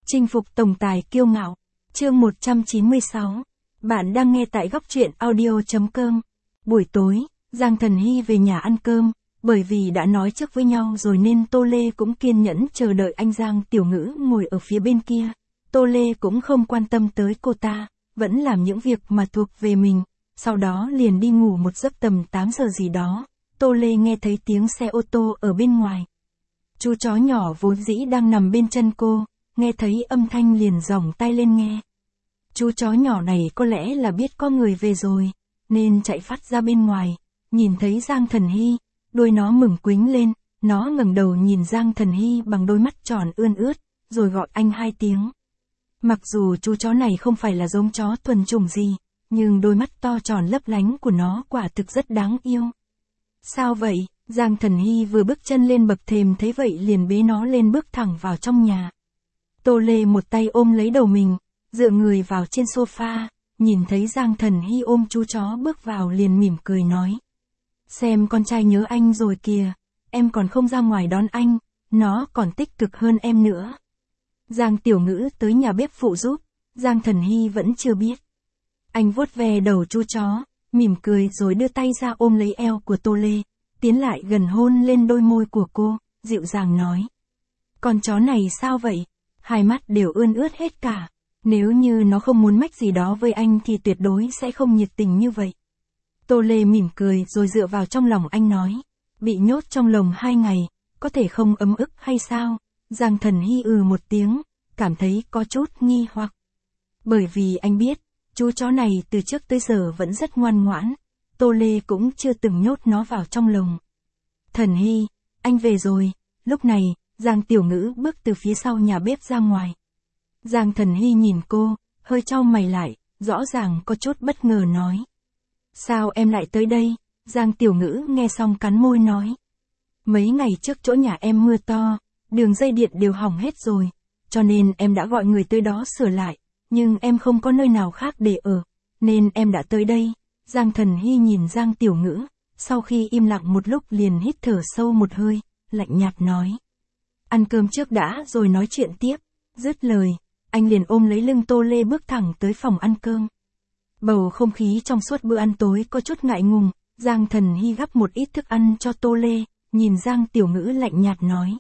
Chinh phục tổng tài kiêu ngạo. Chương 196. Bạn đang nghe tại góc truyện audio.com. Buổi tối, Giang Thần Hy về nhà ăn cơm, bởi vì đã nói trước với nhau rồi nên Tô Lê cũng kiên nhẫn chờ đợi anh Giang Tiểu Ngữ ngồi ở phía bên kia. Tô Lê cũng không quan tâm tới cô ta, vẫn làm những việc mà thuộc về mình, sau đó liền đi ngủ một giấc tầm 8 giờ gì đó. Tô Lê nghe thấy tiếng xe ô tô ở bên ngoài. Chú chó nhỏ vốn dĩ đang nằm bên chân cô, nghe thấy âm thanh liền giỏng tay lên nghe. Chú chó nhỏ này có lẽ là biết có người về rồi, nên chạy phát ra bên ngoài, nhìn thấy Giang Thần Hy, đuôi nó mừng quính lên, nó ngẩng đầu nhìn Giang Thần Hy bằng đôi mắt tròn ươn ướt, rồi gọi anh 2 tiếng. Mặc dù chú chó này không phải là giống chó thuần chủng gì, nhưng đôi mắt to tròn lấp lánh của nó quả thực rất đáng yêu. Sao vậy? Giang Thần Hy vừa bước chân lên bậc thềm thấy vậy liền bế nó lên bước thẳng vào trong nhà. Tô Lê một tay ôm lấy đầu mình, dựa người vào trên sofa, nhìn thấy Giang Thần Hy ôm chú chó bước vào liền mỉm cười nói. Xem con trai nhớ anh rồi kìa, em còn không ra ngoài đón anh, nó còn tích cực hơn em nữa. Giang Tiểu Ngữ tới nhà bếp phụ giúp, Giang Thần Hy vẫn chưa biết. Anh vuốt ve đầu chú chó, mỉm cười rồi đưa tay ra ôm lấy eo của Tô Lê, tiến lại gần hôn lên đôi môi của cô, dịu dàng nói. Con chó này sao vậy? Hai mắt đều ươn ướt hết cả. Nếu như nó không muốn mách gì đó với anh thì tuyệt đối sẽ không nhiệt tình như vậy. Tô Lê mỉm cười rồi dựa vào trong lòng anh nói. Bị nhốt trong lồng 2 ngày, có thể không ấm ức hay sao? Giang Thần Hy một tiếng, cảm thấy có chút nghi hoặc. Bởi vì anh biết, chú chó này từ trước tới giờ vẫn rất ngoan ngoãn. Tô Lê cũng chưa từng nhốt nó vào trong lồng. Thần Hy, anh về rồi. Lúc này, Giang Tiểu Ngữ bước từ phía sau nhà bếp ra ngoài. Giang Thần Hy nhìn cô, hơi chau mày lại, rõ ràng có chút bất ngờ nói. Sao em lại tới đây? Giang Tiểu Ngữ nghe xong cắn môi nói. Mấy ngày trước chỗ nhà em mưa to, đường dây điện đều hỏng hết rồi, cho nên em đã gọi người tới đó sửa lại, nhưng em không có nơi nào khác để ở, nên em đã tới đây. Giang Thần Hy nhìn Giang Tiểu Ngữ, sau khi im lặng một lúc liền hít thở sâu một hơi, lạnh nhạt nói. Ăn cơm trước đã rồi nói chuyện tiếp. Dứt lời, anh liền ôm lấy lưng Tô Lê bước thẳng tới phòng ăn cơm. Bầu không khí trong suốt bữa ăn tối có chút ngại ngùng, Giang Thần Hy gắp một ít thức ăn cho Tô Lê, nhìn Giang Tiểu Ngữ lạnh nhạt nói.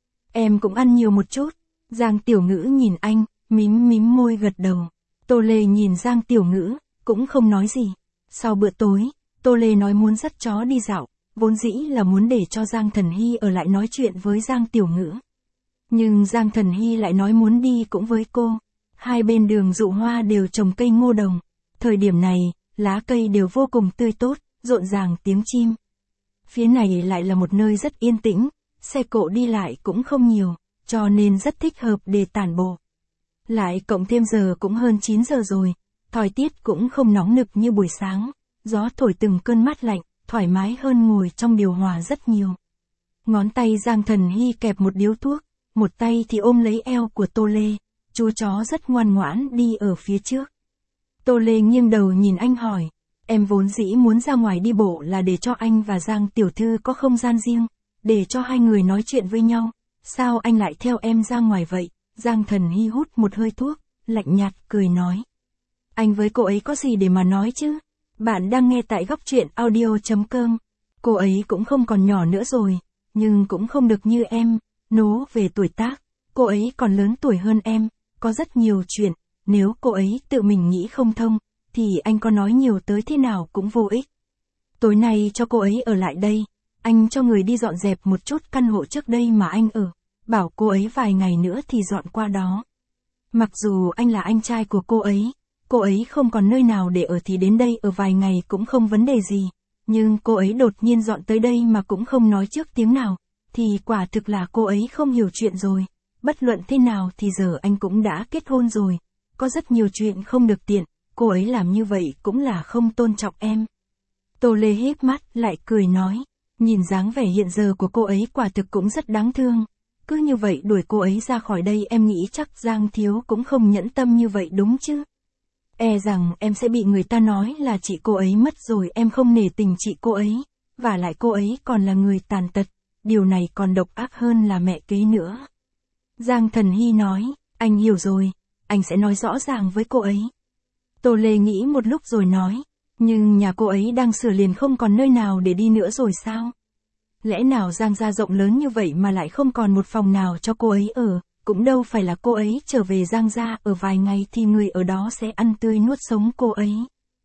Em cũng ăn nhiều một chút. Giang Tiểu Ngữ nhìn anh, mím môi gật đầu. Tô Lê nhìn Giang Tiểu Ngữ, cũng không nói gì. Sau bữa tối, Tô Lê nói muốn dắt chó đi dạo, vốn dĩ là muốn để cho Giang Thần Hy ở lại nói chuyện với Giang Tiểu Ngữ. Nhưng Giang Thần Hy lại nói muốn đi cũng với cô. Hai bên đường dụ hoa đều trồng cây ngô đồng. Thời điểm này, lá cây đều vô cùng tươi tốt, rộn ràng tiếng chim. Phía này lại là một nơi rất yên tĩnh, xe cộ đi lại cũng không nhiều, cho nên rất thích hợp để tản bộ. Lại cộng thêm giờ cũng hơn 9 giờ rồi, thời tiết cũng không nóng nực như buổi sáng, gió thổi từng cơn mát lạnh, thoải mái hơn ngồi trong điều hòa rất nhiều. Ngón tay Giang Thần Hy kẹp một điếu thuốc, một tay thì ôm lấy eo của Tô Lê, chú chó rất ngoan ngoãn đi ở phía trước. Tô Lê nghiêng đầu nhìn anh hỏi, em vốn dĩ muốn ra ngoài đi bộ là để cho anh và Giang Tiểu Thư có không gian riêng, để cho hai người nói chuyện với nhau, sao anh lại theo em ra ngoài vậy? Giang Thần Hy hút một hơi thuốc, lạnh nhạt cười nói. Anh với cô ấy có gì để mà nói chứ? Bạn đang nghe tại góc truyện audio.com. Cô ấy cũng không còn nhỏ nữa rồi, nhưng cũng không được như em. Nố về tuổi tác, cô ấy còn lớn tuổi hơn em, có rất nhiều chuyện, nếu cô ấy tự mình nghĩ không thông, thì anh có nói nhiều tới thế nào cũng vô ích. Tối nay cho cô ấy ở lại đây, anh cho người đi dọn dẹp một chút căn hộ trước đây mà anh ở, bảo cô ấy vài ngày nữa thì dọn qua đó. Mặc dù anh là anh trai của cô ấy không còn nơi nào để ở thì đến đây ở vài ngày cũng không vấn đề gì, nhưng cô ấy đột nhiên dọn tới đây mà cũng không nói trước tiếng nào. Thì quả thực là cô ấy không hiểu chuyện rồi, bất luận thế nào thì giờ anh cũng đã kết hôn rồi, có rất nhiều chuyện không được tiện, cô ấy làm như vậy cũng là không tôn trọng em. Tô Lê híp mắt lại cười nói, nhìn dáng vẻ hiện giờ của cô ấy quả thực cũng rất đáng thương, cứ như vậy đuổi cô ấy ra khỏi đây em nghĩ chắc Giang Thiếu cũng không nhẫn tâm như vậy đúng chứ. E rằng em sẽ bị người ta nói là chị cô ấy mất rồi em không nể tình chị cô ấy, và lại cô ấy còn là người tàn tật. Điều này còn độc ác hơn là mẹ kế nữa. Giang Thần Hy nói, Anh hiểu rồi, anh sẽ nói rõ ràng với cô ấy. Tô Lê nghĩ một lúc rồi nói, nhưng nhà cô ấy đang sửa liền không còn nơi nào để đi nữa rồi sao? Lẽ nào Giang gia rộng lớn như vậy mà lại không còn một phòng nào cho cô ấy ở, cũng đâu phải là cô ấy trở về Giang gia ở vài ngày thì người ở đó sẽ ăn tươi nuốt sống cô ấy.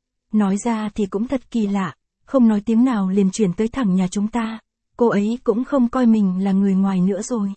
Nói ra thì cũng thật kỳ lạ, không nói tiếng nào liền chuyển tới thẳng nhà chúng ta, cô ấy cũng không coi mình là người ngoài nữa rồi.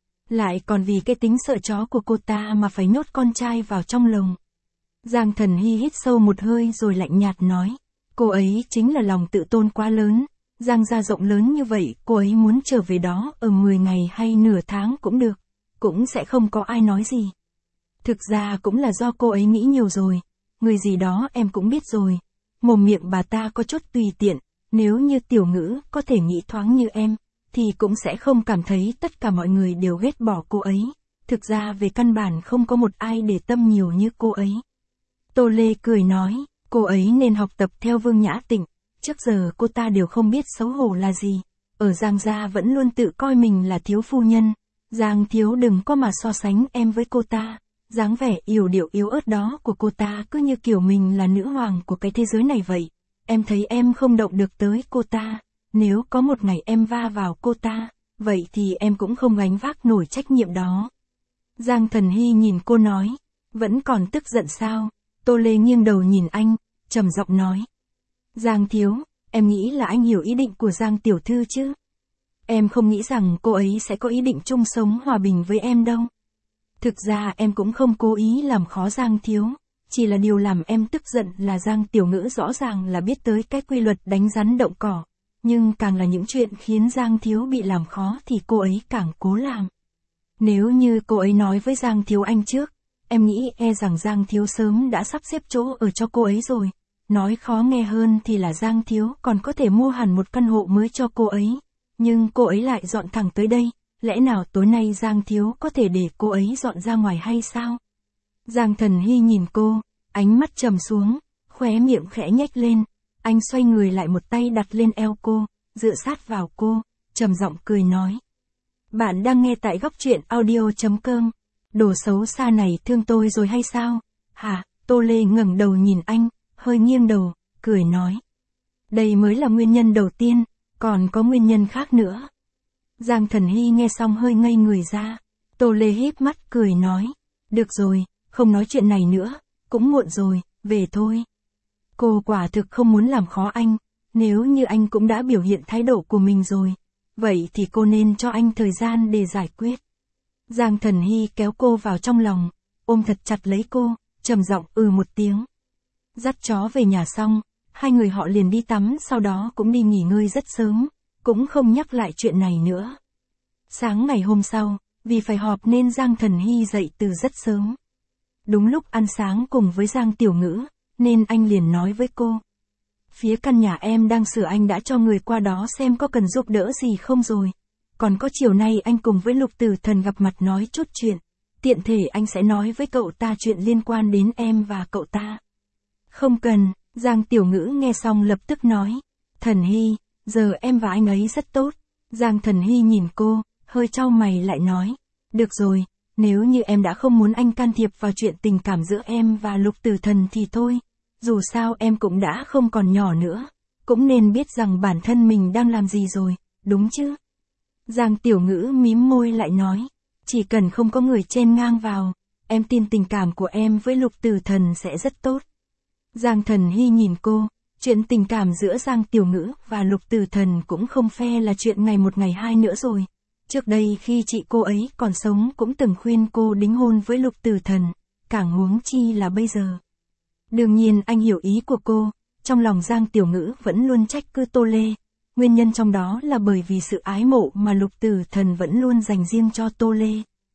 Lại còn vì cái tính sợ chó của cô ta mà phải nhốt con trai vào trong lồng. Giang Thần Hy hít sâu một hơi rồi lạnh nhạt nói, cô ấy chính là lòng tự tôn quá lớn, Giang gia rộng lớn như vậy, cô ấy muốn trở về đó ở 10 ngày hay nửa tháng cũng được, cũng sẽ không có ai nói gì. Thực ra cũng là do cô ấy nghĩ nhiều rồi, người gì đó em cũng biết rồi, mồm miệng bà ta có chút tùy tiện, nếu như Tiểu Ngữ có thể nghĩ thoáng như em, thì cũng sẽ không cảm thấy tất cả mọi người đều ghét bỏ cô ấy, thực ra về căn bản không có một ai để tâm nhiều như cô ấy. Tô Lê cười nói, cô ấy nên học tập theo Vương Nhã Tịnh, trước giờ cô ta đều không biết xấu hổ là gì, ở Giang gia vẫn luôn tự coi mình là thiếu phu nhân, Giang thiếu đừng có mà so sánh em với cô ta, dáng vẻ yểu điệu yếu ớt đó của cô ta cứ như kiểu mình là nữ hoàng của cái thế giới này vậy, em thấy em không động được tới cô ta, nếu có một ngày em va vào cô ta, vậy thì em cũng không gánh vác nổi trách nhiệm đó. Giang Thần Hy nhìn cô nói, vẫn còn tức giận sao? Tô Lê nghiêng đầu nhìn anh, trầm giọng nói. Giang thiếu, em nghĩ là anh hiểu ý định của Giang tiểu thư chứ? Em không nghĩ rằng cô ấy sẽ có ý định chung sống hòa bình với em đâu. Thực ra em cũng không cố ý làm khó Giang thiếu, chỉ là điều làm em tức giận là Giang Tiểu Ngữ rõ ràng là biết tới cái quy luật đánh rắn động cỏ, nhưng càng là những chuyện khiến Giang thiếu bị làm khó thì cô ấy càng cố làm. Nếu như cô ấy nói với Giang thiếu anh trước, em nghĩ rằng Giang thiếu sớm đã sắp xếp chỗ ở cho cô ấy rồi. Nói khó nghe hơn thì là Giang thiếu còn có thể mua hẳn một căn hộ mới cho cô ấy. Nhưng cô ấy lại dọn thẳng tới đây, lẽ nào tối nay Giang thiếu có thể để cô ấy dọn ra ngoài hay sao? Giang Thần Hy nhìn cô, ánh mắt trầm xuống, khóe miệng khẽ nhếch lên. Anh xoay người lại một tay đặt lên eo cô, dựa sát vào cô, trầm giọng cười nói. Bạn đang nghe tại góc truyện audio.com. Đồ xấu xa này thương tôi rồi hay sao? Hả? Tô Lê ngẩng đầu nhìn anh, hơi nghiêng đầu, cười nói. Đây mới là nguyên nhân đầu tiên, còn có nguyên nhân khác nữa. Giang Thần Hy nghe xong hơi ngây người ra. Tô Lê híp mắt cười nói. Được rồi, không nói chuyện này nữa, cũng muộn rồi, về thôi. Cô quả thực không muốn làm khó anh, nếu như anh cũng đã biểu hiện thái độ của mình rồi, vậy thì cô nên cho anh thời gian để giải quyết. Giang Thần Hy kéo cô vào trong lòng, ôm thật chặt lấy cô, trầm giọng một tiếng. Dắt chó về nhà xong, hai người họ liền đi tắm, sau đó cũng đi nghỉ ngơi rất sớm, cũng không nhắc lại chuyện này nữa. Sáng ngày hôm sau, vì phải họp nên Giang Thần Hy dậy từ rất sớm. Đúng lúc ăn sáng cùng với Giang Tiểu Ngữ, nên anh liền nói với cô. Phía căn nhà em đang sửa, anh đã cho người qua đó xem có cần giúp đỡ gì không rồi. Còn có chiều nay anh cùng với Lục Tử Thần gặp mặt nói chút chuyện. Tiện thể anh sẽ nói với cậu ta chuyện liên quan đến em và cậu ta. Không cần, Giang Tiểu Ngữ nghe xong lập tức nói. Thần Hy, giờ em và anh ấy rất tốt. Giang Thần Hy nhìn cô, hơi chau mày lại nói. Được rồi, nếu như em đã không muốn anh can thiệp vào chuyện tình cảm giữa em và Lục Tử Thần thì thôi. Dù sao em cũng đã không còn nhỏ nữa, cũng nên biết rằng bản thân mình đang làm gì rồi, đúng chứ? Giang Tiểu Ngữ mím môi lại nói, chỉ cần không có người chen ngang vào, em tin tình cảm của em với Lục Tử Thần sẽ rất tốt. Giang Thần Hy nhìn cô, chuyện tình cảm giữa Giang Tiểu Ngữ và Lục Tử Thần cũng không phe là chuyện ngày một ngày hai nữa rồi. Trước đây khi chị cô ấy còn sống cũng từng khuyên cô đính hôn với Lục Tử Thần, càng huống chi là bây giờ. Đương nhiên anh hiểu ý của cô, trong lòng Giang Tiểu Ngữ vẫn luôn trách cứ Tô Lê, nguyên nhân trong đó là bởi vì sự ái mộ mà Lục Tử Thần vẫn luôn dành riêng cho Tô Lê.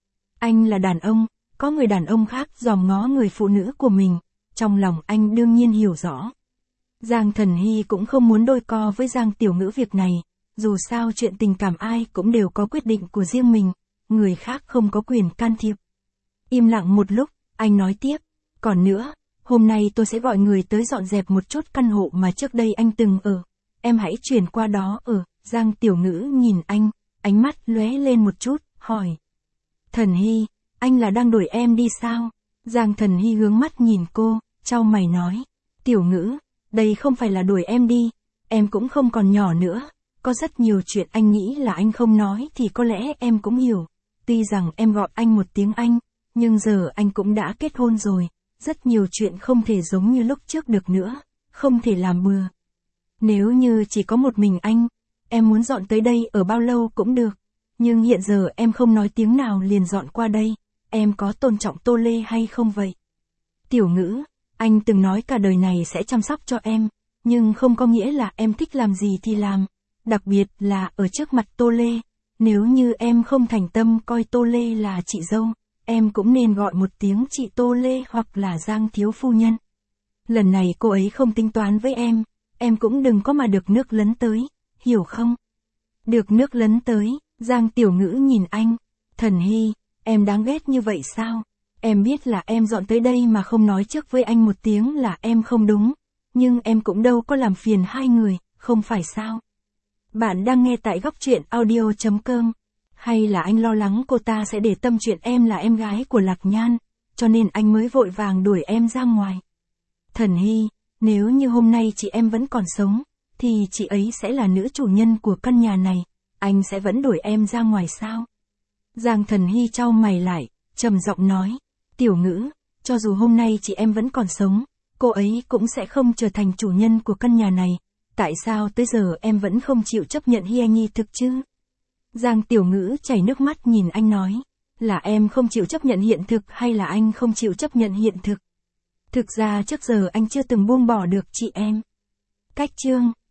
Anh là đàn ông, có người đàn ông khác dòm ngó người phụ nữ của mình, trong lòng anh đương nhiên hiểu rõ. Giang Thần Hy cũng không muốn đôi co với Giang Tiểu Ngữ việc này, dù sao chuyện tình cảm ai cũng đều có quyết định của riêng mình, người khác không có quyền can thiệp. Im lặng một lúc, anh nói tiếp, còn nữa, hôm nay tôi sẽ gọi người tới dọn dẹp một chút căn hộ mà trước đây anh từng ở, em hãy chuyển qua đó ở. Giang Tiểu Ngữ nhìn anh, ánh mắt lóe lên một chút, hỏi. Thần Hy, anh là đang đuổi em đi sao? Giang Thần Hy hướng mắt nhìn cô, chau mày nói. Tiểu Ngữ, đây không phải là đuổi em đi, em cũng không còn nhỏ nữa. Có rất nhiều chuyện anh nghĩ là anh không nói thì có lẽ em cũng hiểu. Tuy rằng em gọi anh một tiếng anh, nhưng giờ anh cũng đã kết hôn rồi. Rất nhiều chuyện không thể giống như lúc trước được nữa, không thể làm bừa. Nếu như chỉ có một mình anh, em muốn dọn tới đây ở bao lâu cũng được. Nhưng hiện giờ em không nói tiếng nào liền dọn qua đây, em có tôn trọng Tô Lê hay không vậy? Tiểu Ngữ, anh từng nói cả đời này sẽ chăm sóc cho em, nhưng không có nghĩa là em thích làm gì thì làm. Đặc biệt là ở trước mặt Tô Lê, nếu như em không thành tâm coi Tô Lê là chị dâu, em cũng nên gọi một tiếng chị Tô Lê hoặc là Giang thiếu phu nhân. Lần này cô ấy không tính toán với em cũng đừng có mà được nước lấn tới, hiểu không? Được nước lấn tới, Giang Tiểu Ngữ nhìn anh. Thần Hy, em đáng ghét như vậy sao? Em biết là em dọn tới đây mà không nói trước với anh một tiếng là em không đúng, nhưng em cũng đâu có làm phiền hai người, không phải sao? Bạn đang nghe tại góc truyện audio.com. Hay là anh lo lắng cô ta sẽ để tâm chuyện em là em gái của Lạc Nhan, cho nên anh mới vội vàng đuổi em ra ngoài. Thần Hy, nếu như hôm nay chị em vẫn còn sống, thì chị ấy sẽ là nữ chủ nhân của căn nhà này, anh sẽ vẫn đuổi em ra ngoài sao? Giang Thần Hy chau mày lại, trầm giọng nói. Tiểu Ngữ, cho dù hôm nay chị em vẫn còn sống, cô ấy cũng sẽ không trở thành chủ nhân của căn nhà này. Tại sao tới giờ em vẫn không chịu chấp nhận Hy Nhi thực chứ? Giang Tiểu Ngữ chảy nước mắt nhìn anh nói. Là em không chịu chấp nhận hiện thực hay là anh không chịu chấp nhận hiện thực? Thực ra trước giờ anh chưa từng buông bỏ được chị em. Cách chương